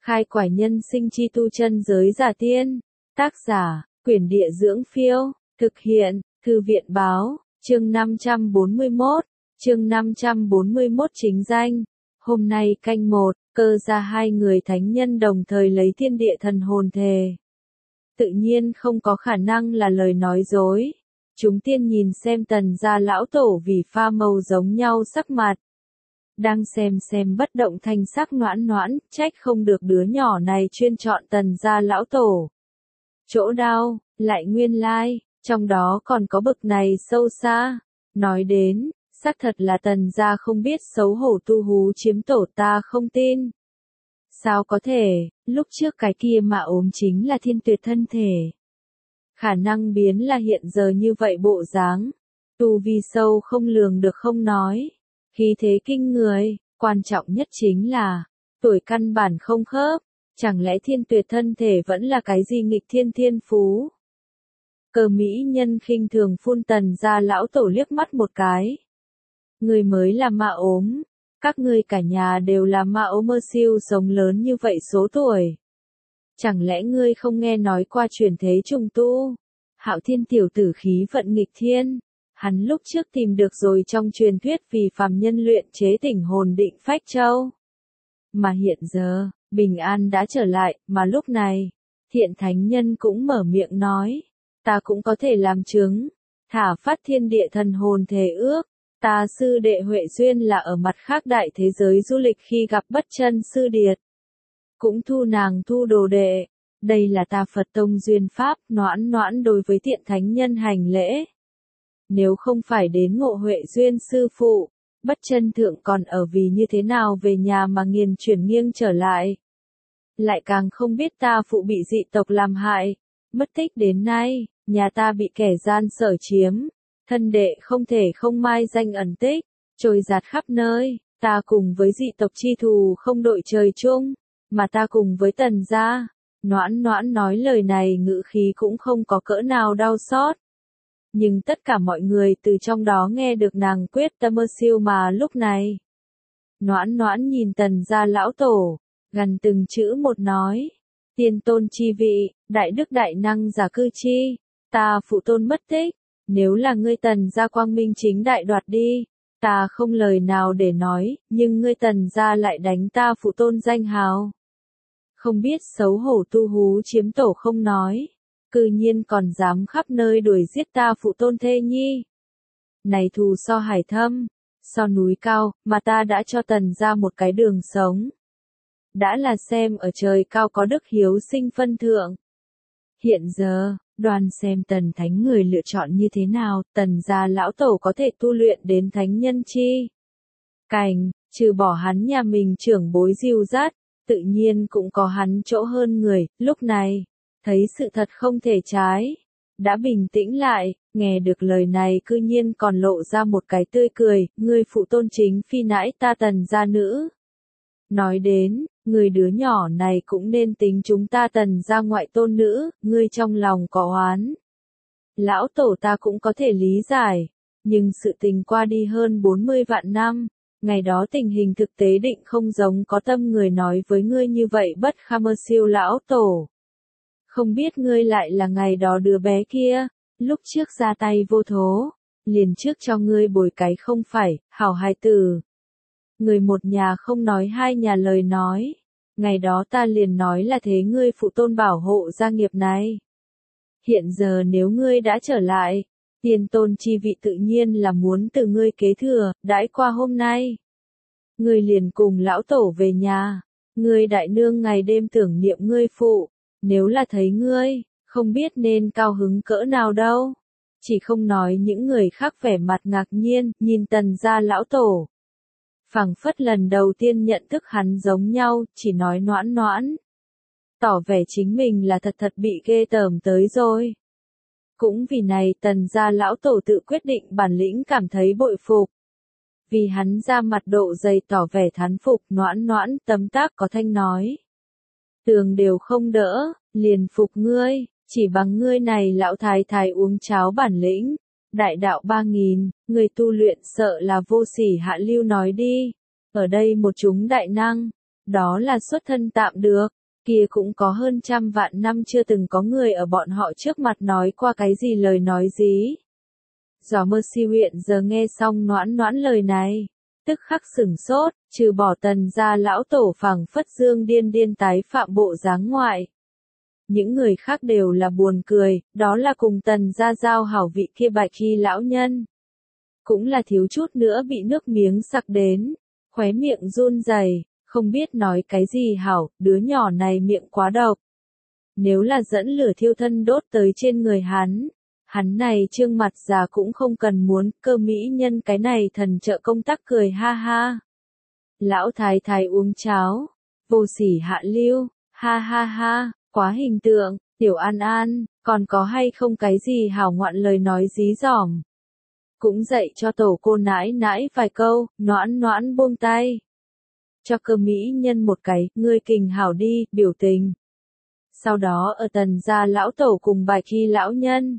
Khai quải nhân sinh chi tu chân giới giả tiên. Tác giả, Quyển Địa Dưỡng Phiêu. Thực hiện, Thư viện Báo. Chương 541. Chương 541 chính danh. Hôm nay canh 1, cơ ra hai người thánh nhân đồng thời lấy thiên địa thần hồn thề. Tự nhiên không có khả năng là lời nói dối. Chúng tiên nhìn xem Tần gia lão tổ vì pha màu giống nhau sắc mặt. Đang xem bất động thanh sắc noãn noãn, trách không được đứa nhỏ này chuyên chọn Tần gia lão tổ. Chỗ đau, lại nguyên lai, trong đó còn có bực này sâu xa. Nói đến, xác thật là Tần gia không biết xấu hổ tu hú chiếm tổ, ta không tin. Sao có thể, lúc trước cái kia mà ốm chính là thiên tuyệt thân thể. Khả năng biến là hiện giờ như vậy bộ dáng. Tu vi sâu không lường được không nói. Khí thế kinh người, quan trọng nhất chính là, tuổi căn bản không khớp. Chẳng lẽ thiên tuyệt thân thể vẫn là cái gì nghịch thiên thiên phú? Cờ mỹ nhân khinh thường phun Tần gia lão tổ liếc mắt một cái. Người mới là ma ốm. Các ngươi cả nhà đều là ma ốm mơ siêu sống lớn như vậy số tuổi. Chẳng lẽ ngươi không nghe nói qua truyền thế trùng tu? Hạo Thiên tiểu tử khí vận nghịch thiên. Hắn lúc trước tìm được rồi trong truyền thuyết vì phàm nhân luyện chế tỉnh hồn định phách châu. Mà hiện giờ, bình an đã trở lại, mà lúc này, thiện thánh nhân cũng mở miệng nói. Ta cũng có thể làm chứng. Thả phát thiên địa thần hồn thề ước. Ta sư đệ Huệ Duyên là ở mặt khác đại thế giới du lịch khi gặp bất chân sư điệt. Cũng thu nàng thu đồ đệ. Đây là ta Phật tông duyên pháp, noãn noãn đối với thiện thánh nhân hành lễ. Nếu không phải đến ngộ Huệ Duyên sư phụ, bất chân thượng còn ở vì như thế nào về nhà mà nghiền chuyển nghiêng trở lại. Lại càng không biết ta phụ bị dị tộc làm hại, mất tích đến nay, nhà ta bị kẻ gian sở chiếm. Thân đệ không thể không mai danh ẩn tích, trôi giạt khắp nơi, ta cùng với dị tộc chi thù không đội trời chung, mà ta cùng với Tần gia. Noãn noãn nói lời này ngữ khí cũng không có cỡ nào đau xót. Nhưng tất cả mọi người từ trong đó nghe được nàng quyết tâm mơ siêu mà lúc này. Noãn noãn nhìn Tần gia lão tổ, gần từng chữ một nói. Tiên tôn chi vị, đại đức đại năng giả cư chi, ta phụ tôn mất tích. Nếu là ngươi Tần gia quang minh chính đại đoạt đi, ta không lời nào để nói, nhưng ngươi Tần gia lại đánh ta phụ tôn danh hào. Không biết xấu hổ tu hú chiếm tổ không nói, cư nhiên còn dám khắp nơi đuổi giết ta phụ tôn thê nhi. Này thù so hải thâm, so núi cao, mà ta đã cho Tần gia một cái đường sống. Đã là xem ở trời cao có đức hiếu sinh phân thượng. Hiện giờ, đoàn xem Tần thánh người lựa chọn như thế nào, Tần gia lão tổ có thể tu luyện đến thánh nhân chi. Cảnh, trừ bỏ hắn nhà mình trưởng bối dìu dắt, tự nhiên cũng có hắn chỗ hơn người, lúc này, thấy sự thật không thể trái. Đã bình tĩnh lại, nghe được lời này cư nhiên còn lộ ra một cái tươi cười, ngươi phụ tôn chính phi nãi ta Tần gia nữ. Nói đến, người đứa nhỏ này cũng nên tính chúng ta Tần gia ngoại tôn nữ, ngươi trong lòng có oán. Lão tổ ta cũng có thể lý giải, nhưng sự tình qua đi hơn 40 vạn năm, ngày đó tình hình thực tế định không giống có tâm người nói với ngươi như vậy bất kham mơ siêu lão tổ. Không biết ngươi lại là ngày đó đứa bé kia, lúc trước ra tay vô thố, liền trước cho ngươi bồi cái không phải, hảo hài tử. Người một nhà không nói hai nhà lời nói, ngày đó ta liền nói là thế ngươi phụ tôn bảo hộ gia nghiệp này. Hiện giờ nếu ngươi đã trở lại, tiên tôn chi vị tự nhiên là muốn từ ngươi kế thừa, đãi qua hôm nay. Ngươi liền cùng lão tổ về nhà, ngươi đại nương ngày đêm tưởng niệm ngươi phụ, nếu là thấy ngươi, không biết nên cao hứng cỡ nào đâu. Chỉ không nói những người khác vẻ mặt ngạc nhiên, nhìn Tần gia lão tổ. Phảng phất lần đầu tiên nhận thức hắn giống nhau, chỉ nói noãn noãn. Tỏ vẻ chính mình là thật bị ghê tởm tới rồi. Cũng vì này Tần gia lão tổ tự quyết định bản lĩnh cảm thấy bội phục. Vì hắn ra mặt độ dày tỏ vẻ thán phục, noãn noãn tấm tác có thanh nói. Tường đều không đỡ, liền phục ngươi, chỉ bằng ngươi này lão thái thái uống cháo bản lĩnh. Đại đạo 3000, người tu luyện sợ là vô sỉ hạ lưu nói đi. Ở đây một chúng đại năng, đó là xuất thân tạm được, kia cũng có hơn 100 vạn năm chưa từng có người ở bọn họ trước mặt nói qua cái gì lời nói dí. Gió mơ si huyện giờ nghe xong Noãn Noãn lời này, tức khắc sửng sốt, trừ bỏ Tần gia lão tổ phảng phất dương điên điên tái phạm bộ dáng ngoại. Những người khác đều là buồn cười, đó là cùng Tần gia giao hảo vị kia Bạch Hy lão nhân. Cũng là thiếu chút nữa bị nước miếng sặc đến, khóe miệng run rẩy, không biết nói cái gì hảo, đứa nhỏ này miệng quá độc. Nếu là dẫn lửa thiêu thân đốt tới trên người hắn này trương mặt già cũng không cần muốn, Cơ mỹ nhân cái này thần trợ công tác cười ha ha. Lão thái thái uống cháo, vô sỉ hạ lưu, ha ha ha, quá hình tượng, tiểu An An, còn có hay không cái gì hảo ngoạn lời nói dí dỏm. Cũng dạy cho tổ cô nãi nãi vài câu, Noãn Noãn buông tay. Cho Cơ mỹ nhân một cái, ngươi kình hảo đi, biểu tình. Sau đó ở Tần gia lão tổ cùng Bạch Hy lão nhân.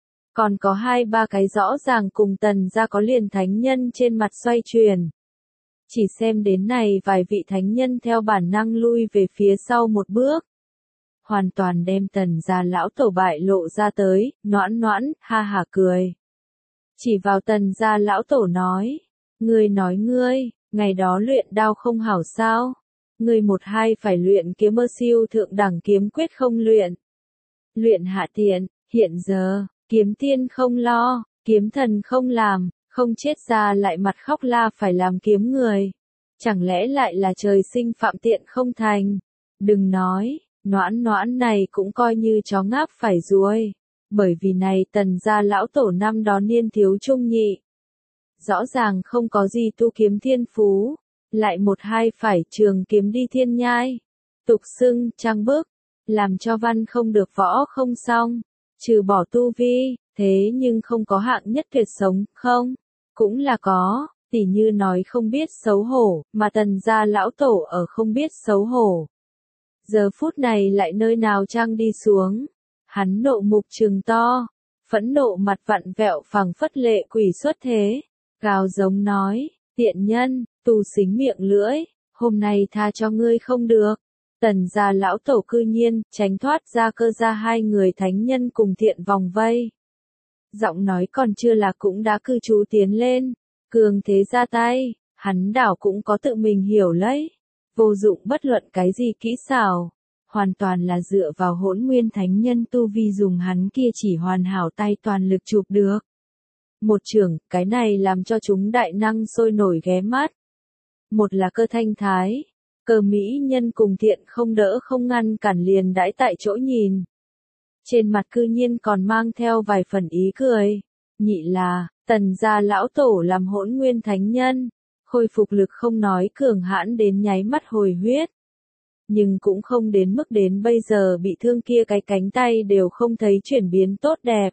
Còn có 2-3 cái rõ ràng cùng Tần gia có liền thánh nhân trên mặt xoay chuyển. Chỉ xem đến này vài vị thánh nhân theo bản năng lui về phía sau một bước. Hoàn toàn đem Tần gia lão tổ bại lộ ra tới, Noãn Noãn, ha hả cười. Chỉ vào Tần gia lão tổ nói, ngươi nói ngươi, ngày đó luyện đao không hảo sao? Ngươi 1-2 phải luyện kiếm mơ siêu thượng đẳng kiếm quyết không luyện. Luyện hạ tiện, hiện giờ, kiếm tiên không lo, kiếm thần không làm, không chết ra lại mặt khóc la phải làm kiếm người. Chẳng lẽ lại là trời sinh phạm tiện không thành? Đừng nói, Noãn Noãn này cũng coi như chó ngáp phải ruồi. Bởi vì này Tần gia lão tổ năm đó niên thiếu trung nhị. Rõ ràng không có gì tu kiếm thiên phú. Lại 1-2 phải trường kiếm đi thiên nhai. Tục xưng, trang bức. Làm cho văn không được võ không xong. Trừ bỏ tu vi, thế nhưng không có hạng nhất tuyệt sống, không? Cũng là có, tỉ như nói không biết xấu hổ, mà Tần gia lão tổ ở không biết xấu hổ. Giờ phút này lại nơi nào trang đi xuống. Hắn nộ mục trừng to, phẫn nộ mặt vặn vẹo phẳng phất lệ quỷ xuất thế. Gào giống nói, tiện nhân, tù xính miệng lưỡi, hôm nay tha cho ngươi không được. Tần gia lão tổ cư nhiên, tránh thoát ra Cơ gia 2 người thánh nhân cùng thiện vòng vây. Giọng nói còn chưa là cũng đã cư trú tiến lên, cường thế ra tay, hắn đảo cũng có tự mình hiểu lấy. Vô dụng bất luận cái gì kỹ xảo, hoàn toàn là dựa vào Hỗn Nguyên thánh nhân tu vi dùng hắn kia chỉ hoàn hảo tay toàn lực chụp được. Một trưởng, cái này làm cho chúng đại năng sôi nổi ghé mắt. Một là Cơ thanh thái. Cơ mỹ nhân cùng thiện không đỡ không ngăn cản liền đãi tại chỗ nhìn. Trên mặt cư nhiên còn mang theo vài phần ý cười. Nhị là, Tần gia lão tổ làm Hỗn Nguyên thánh nhân. Khôi phục lực không nói cường hãn đến nháy mắt hồi huyết. Nhưng cũng không đến mức đến bây giờ bị thương kia cái cánh tay đều không thấy chuyển biến tốt đẹp.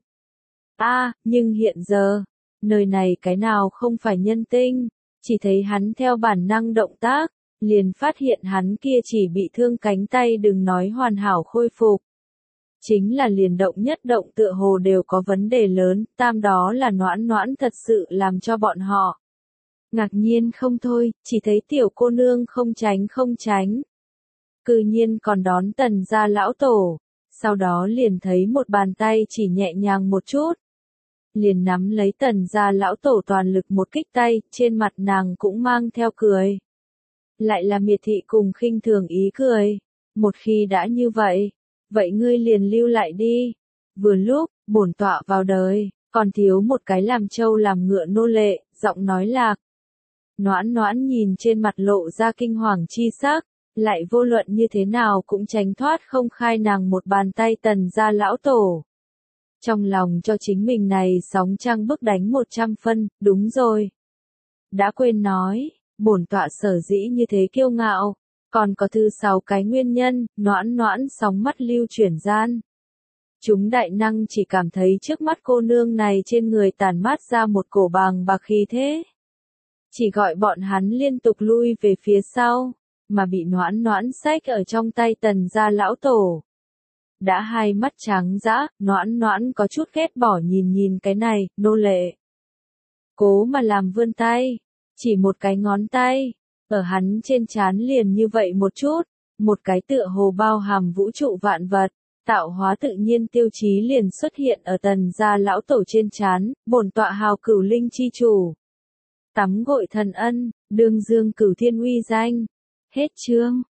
Nhưng hiện giờ, nơi này cái nào không phải nhân tinh, chỉ thấy hắn theo bản năng động tác. Liền phát hiện hắn kia chỉ bị thương cánh tay đừng nói hoàn hảo khôi phục. Chính là liền động nhất động tựa hồ đều có vấn đề lớn, tam đó là Noãn Noãn thật sự làm cho bọn họ. Ngạc nhiên không thôi, chỉ thấy tiểu cô nương không tránh. Cư nhiên còn đón Tần gia lão tổ, sau đó liền thấy một bàn tay chỉ nhẹ nhàng một chút. Liền nắm lấy Tần gia lão tổ toàn lực một kích tay, trên mặt nàng cũng mang theo cười. Lại là miệt thị cùng khinh thường ý cười. Một khi đã như vậy, vậy ngươi liền lưu lại đi. Vừa lúc, bổn tọa vào đời, còn thiếu một cái làm trâu làm ngựa nô lệ, giọng nói lạc. Noãn Noãn nhìn trên mặt lộ ra kinh hoàng chi sắc, lại vô luận như thế nào cũng tránh thoát không khai nàng một bàn tay Tần gia lão tổ. Trong lòng cho chính mình này sóng trăng bức đánh 100 phân, đúng rồi. Đã quên nói. Bổn tọa sở dĩ như thế kiêu ngạo, còn có thứ 6 cái nguyên nhân, Noãn Noãn sóng mắt lưu chuyển gian. Chúng đại năng chỉ cảm thấy trước mắt cô nương này trên người tản mát ra một cổ bàng bạc khí thế. Chỉ gọi bọn hắn liên tục lui về phía sau, mà bị Noãn Noãn xách ở trong tay Tần gia lão tổ. Đã hai mắt trắng dã, Noãn Noãn có chút ghét bỏ nhìn cái này, nô lệ. Cố mà làm vươn tay. Chỉ một cái ngón tay, ở hắn trên trán liền như vậy một chút, một cái tựa hồ bao hàm vũ trụ vạn vật, tạo hóa tự nhiên tiêu chí liền xuất hiện ở Tần gia lão tổ trên trán, bổn tọa hào cửu linh chi chủ. Tắm gội thần ân, đương dương cửu thiên uy danh. Hết chương.